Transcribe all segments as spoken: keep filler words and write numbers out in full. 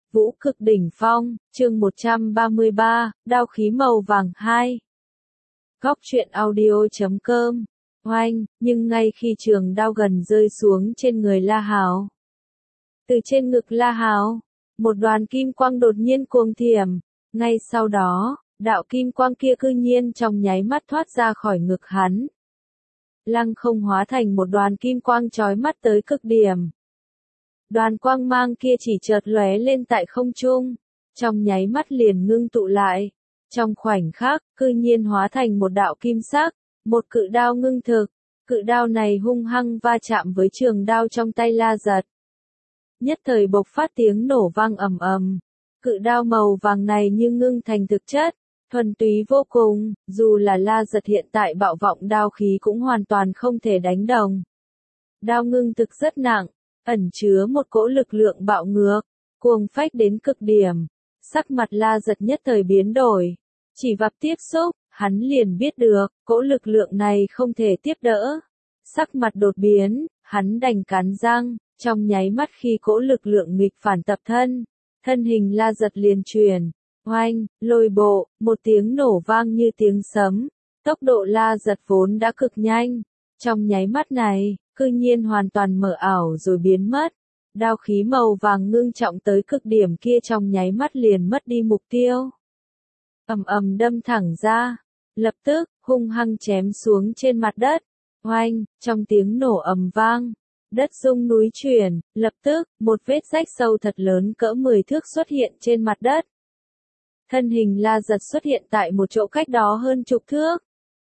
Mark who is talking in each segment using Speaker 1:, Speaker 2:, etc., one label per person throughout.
Speaker 1: Vũ cực đỉnh phong, chương một trăm ba mươi ba, đao khí màu vàng hai. Góc truyện audio chấm com. Oanh, nhưng ngay khi trường đao gần rơi xuống trên người La Hào. Từ trên ngực La Hào, một đoàn kim quang đột nhiên cuồng thiểm. Ngay sau đó, đạo kim quang kia cư nhiên trong nháy mắt thoát ra khỏi ngực hắn. Lăng không hóa thành một đoàn kim quang chói mắt tới cực điểm. Đoàn quang mang kia chỉ chợt lóe lên tại không trung, trong nháy mắt liền ngưng tụ lại. Trong khoảnh khắc, cư nhiên hóa thành một đạo kim sắc, một cự đao ngưng thực. Cự đao này hung hăng va chạm với trường đao trong tay La Giật. Nhất thời bộc phát tiếng nổ vang ầm ầm. Cự đao màu vàng này như ngưng thành thực chất, thuần túy vô cùng, dù là La Giật hiện tại bạo vọng đao khí cũng hoàn toàn không thể đánh đồng. Đao ngưng thực rất nặng, ẩn chứa một cỗ lực lượng bạo ngược, cuồng phách đến cực điểm. Sắc mặt La Giật nhất thời biến đổi, chỉ vập tiếp xúc, hắn liền biết được, cỗ lực lượng này không thể tiếp đỡ. Sắc mặt đột biến, hắn đành cắn răng, trong nháy mắt khi cỗ lực lượng nghịch phản tập thân, thân hình La Giật liền chuyển, oanh, lôi bộ, một tiếng nổ vang như tiếng sấm. Tốc độ La Giật vốn đã cực nhanh, trong nháy mắt này, cư nhiên hoàn toàn mở ảo rồi biến mất. Đao khí màu vàng ngưng trọng tới cực điểm kia trong nháy mắt liền mất đi mục tiêu. Ầm ầm đâm thẳng ra, lập tức, hung hăng chém xuống trên mặt đất. Oanh, trong tiếng nổ ầm vang, đất rung núi chuyển, lập tức, một vết rách sâu thật lớn cỡ mười thước xuất hiện trên mặt đất. Thân hình La Giật xuất hiện tại một chỗ cách đó hơn chục thước.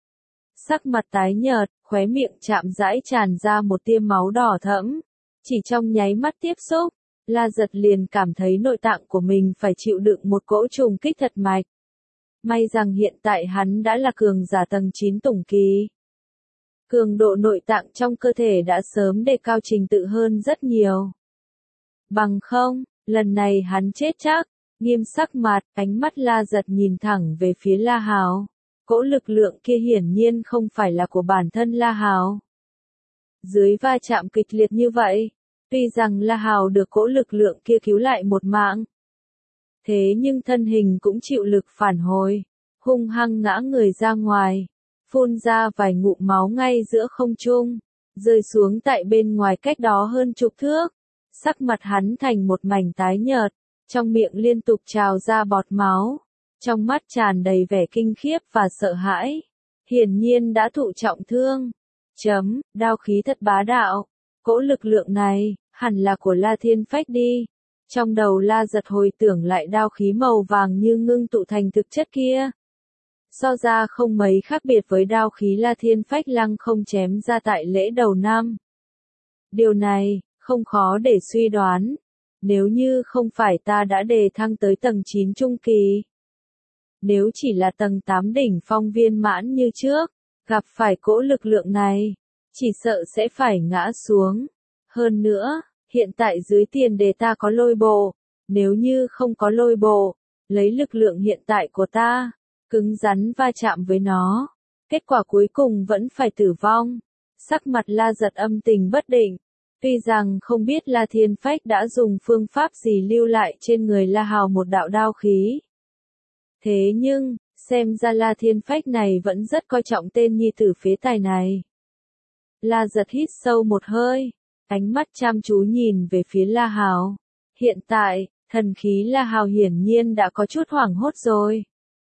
Speaker 1: Sắc mặt tái nhợt, khóe miệng chạm rãi tràn ra một tia máu đỏ thẫm. Chỉ trong nháy mắt tiếp xúc, La Giật liền cảm thấy nội tạng của mình phải chịu đựng một cỗ trùng kích thật mạch. May rằng hiện tại hắn đã là cường giả tầng chín tủng kỳ. Cường độ nội tạng trong cơ thể đã sớm đề cao trình tự hơn rất nhiều. Bằng không, lần này hắn chết chắc. Nghiêm sắc mặt, ánh mắt La Giật nhìn thẳng về phía La Hào. Cỗ lực lượng kia hiển nhiên không phải là của bản thân La Hào. Dưới va chạm kịch liệt như vậy, tuy rằng La Hào được cỗ lực lượng kia cứu lại một mạng. Thế nhưng thân hình cũng chịu lực phản hồi, hung hăng ngã người ra ngoài, phun ra vài ngụm máu ngay giữa không trung, rơi xuống tại bên ngoài cách đó hơn chục thước. Sắc mặt hắn thành một mảnh tái nhợt, trong miệng liên tục trào ra bọt máu, trong mắt tràn đầy vẻ kinh khiếp và sợ hãi. Hiển nhiên đã thụ trọng thương. Chấm, đao khí thật bá đạo. Cỗ lực lượng này, hẳn là của La Thiên Phách đi. Trong đầu La Giật hồi tưởng lại đao khí màu vàng như ngưng tụ thành thực chất kia. So ra không mấy khác biệt với đao khí La Thiên Phách lăng không chém ra tại lễ đầu năm. Điều này, không khó để suy đoán. Nếu như không phải ta đã đề thăng tới tầng chín trung kỳ. Nếu chỉ là tầng tám đỉnh phong viên mãn như trước, gặp phải cỗ lực lượng này, chỉ sợ sẽ phải ngã xuống. Hơn nữa, hiện tại dưới tiền đề ta có lôi bộ, nếu như không có lôi bộ, lấy lực lượng hiện tại của ta, cứng rắn va chạm với nó, kết quả cuối cùng vẫn phải tử vong. Sắc mặt La Giật âm tình bất định. Tuy rằng không biết La Thiên Phách đã dùng phương pháp gì lưu lại trên người La Hào một đạo đao khí. Thế nhưng, xem ra La Thiên Phách này vẫn rất coi trọng tên nhi tử phế tài này. La Giật hít sâu một hơi, ánh mắt chăm chú nhìn về phía La Hào. Hiện tại, thần khí La Hào hiển nhiên đã có chút hoảng hốt rồi.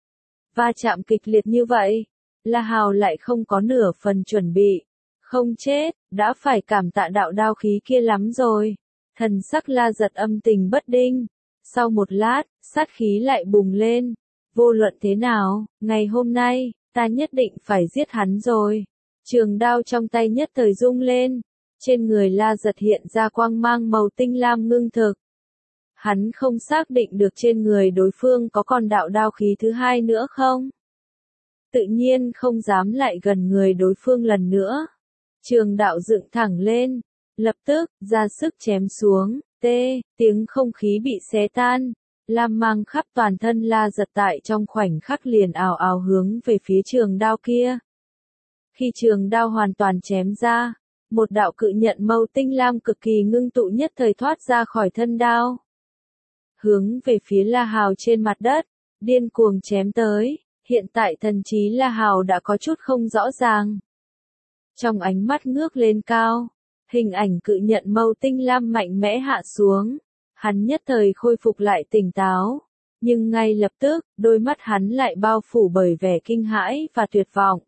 Speaker 1: Va chạm kịch liệt như vậy, La Hào lại không có nửa phần chuẩn bị. Không chết, đã phải cảm tạ đạo đao khí kia lắm rồi. Thần sắc La Giật âm tình bất định. Sau một lát, sát khí lại bùng lên. Vô luận thế nào, ngày hôm nay, ta nhất định phải giết hắn rồi. Trường đao trong tay nhất thời rung lên. Trên người La Giật hiện ra quang mang màu tinh lam ngưng thực. Hắn không xác định được trên người đối phương có còn đạo đao khí thứ hai nữa không. Tự nhiên không dám lại gần người đối phương lần nữa. Trường đạo dựng thẳng lên, lập tức, ra sức chém xuống, tê, tiếng không khí bị xé tan, lam mang khắp toàn thân La Giật tại trong khoảnh khắc liền ào ào hướng về phía trường đao kia. Khi trường đao hoàn toàn chém ra, một đạo cự nhận màu tinh lam cực kỳ ngưng tụ nhất thời thoát ra khỏi thân đao. hướng về phía La Hào trên mặt đất, điên cuồng chém tới. Hiện tại thần trí La Hào đã có chút không rõ ràng. Trong ánh mắt ngước lên cao, hình ảnh cự nhận màu tinh lam mạnh mẽ hạ xuống. Hắn nhất thời khôi phục lại tỉnh táo. Nhưng ngay lập tức, đôi mắt hắn lại bao phủ bởi vẻ kinh hãi và tuyệt vọng.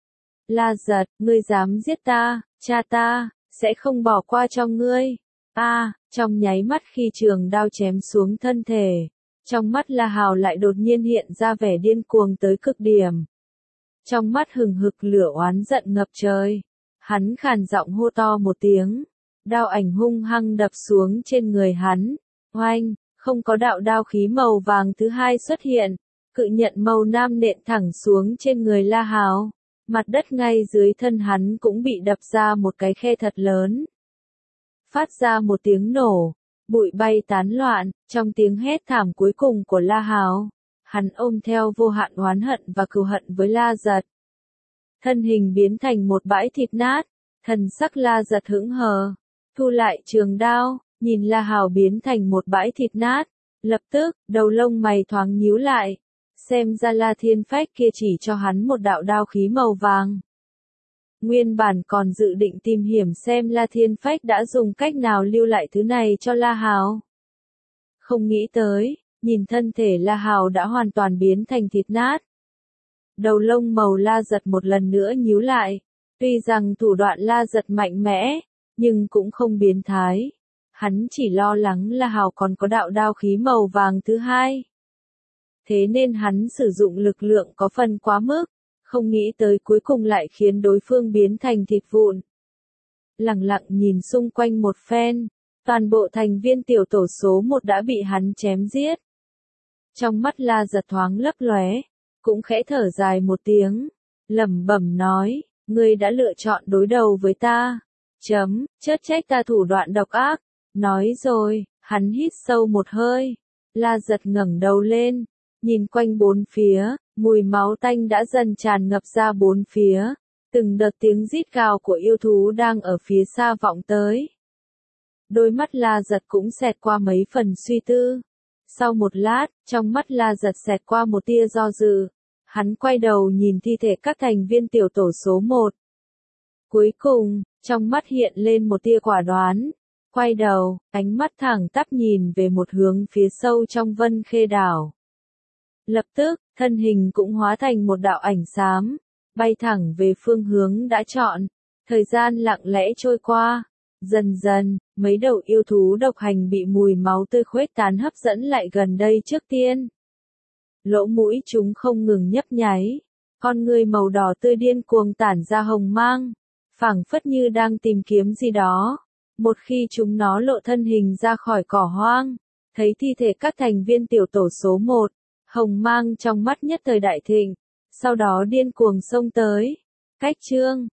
Speaker 1: La Giật, ngươi dám giết ta, cha ta, sẽ không bỏ qua cho ngươi. A, à, trong nháy mắt khi trường đao chém xuống thân thể, trong mắt La Hào lại đột nhiên hiện ra vẻ điên cuồng tới cực điểm. Trong mắt hừng hực lửa oán giận ngập trời, hắn khàn giọng hô to một tiếng, đao ảnh hung hăng đập xuống trên người hắn. Oanh, không có đạo đao khí màu vàng thứ hai xuất hiện, cự nhận màu nam nện thẳng xuống trên người La Hào. Mặt đất ngay dưới thân hắn cũng bị đập ra một cái khe thật lớn. Phát ra một tiếng nổ, bụi bay tán loạn, trong tiếng hét thảm cuối cùng của La Hào, hắn ôm theo vô hạn oán hận và cừu hận với La Giật. Thân hình biến thành một bãi thịt nát, thần sắc La Giật hững hờ, thu lại trường đao, nhìn La Hào biến thành một bãi thịt nát, lập tức, đầu lông mày thoáng nhíu lại. Xem ra La Thiên Phách kia chỉ cho hắn một đạo đao khí màu vàng. Nguyên bản còn dự định tìm hiểu xem La Thiên Phách đã dùng cách nào lưu lại thứ này cho La Hào. Không nghĩ tới, nhìn thân thể La Hào đã hoàn toàn biến thành thịt nát. Đầu lông màu La Giật một lần nữa nhíu lại. Tuy rằng thủ đoạn La Giật mạnh mẽ, nhưng cũng không biến thái. Hắn chỉ lo lắng La Hào còn có đạo đao khí màu vàng thứ hai. Thế nên hắn sử dụng lực lượng có phần quá mức, không nghĩ tới cuối cùng lại khiến đối phương biến thành thịt vụn. Lặng lặng nhìn xung quanh một phen, toàn bộ thành viên tiểu tổ số một đã bị hắn chém giết. Trong mắt La Giật thoáng lấp lóe, cũng khẽ thở dài một tiếng, lẩm bẩm nói, ngươi đã lựa chọn đối đầu với ta. Chấm, chớ trách ta thủ đoạn độc ác. Nói rồi, hắn hít sâu một hơi. La Giật ngẩng đầu lên, nhìn quanh bốn phía, mùi máu tanh đã dần tràn ngập ra bốn phía. Từng đợt tiếng rít gào của yêu thú đang ở phía xa vọng tới. Đôi mắt La Giật cũng xẹt qua mấy phần suy tư. Sau một lát, trong mắt La Giật xẹt qua một tia do dự. Hắn quay đầu nhìn thi thể các thành viên tiểu tổ số một. Cuối cùng, trong mắt hiện lên một tia quả đoán. Quay đầu, ánh mắt thẳng tắp nhìn về một hướng phía sâu trong Vân Khê đảo. Lập tức, thân hình cũng hóa thành một đạo ảnh xám, bay thẳng về phương hướng đã chọn. Thời gian lặng lẽ trôi qua. Dần dần, mấy đầu yêu thú độc hành bị mùi máu tươi khuếch tán hấp dẫn lại gần đây trước tiên. Lỗ mũi chúng không ngừng nhấp nháy. Con người màu đỏ tươi điên cuồng tản ra hồng mang, phảng phất như đang tìm kiếm gì đó. Một khi chúng nó lộ thân hình ra khỏi cỏ hoang, thấy thi thể các thành viên tiểu tổ số một, hồng mang trong mắt nhất thời đại thịnh, sau đó điên cuồng xông tới. Cách chương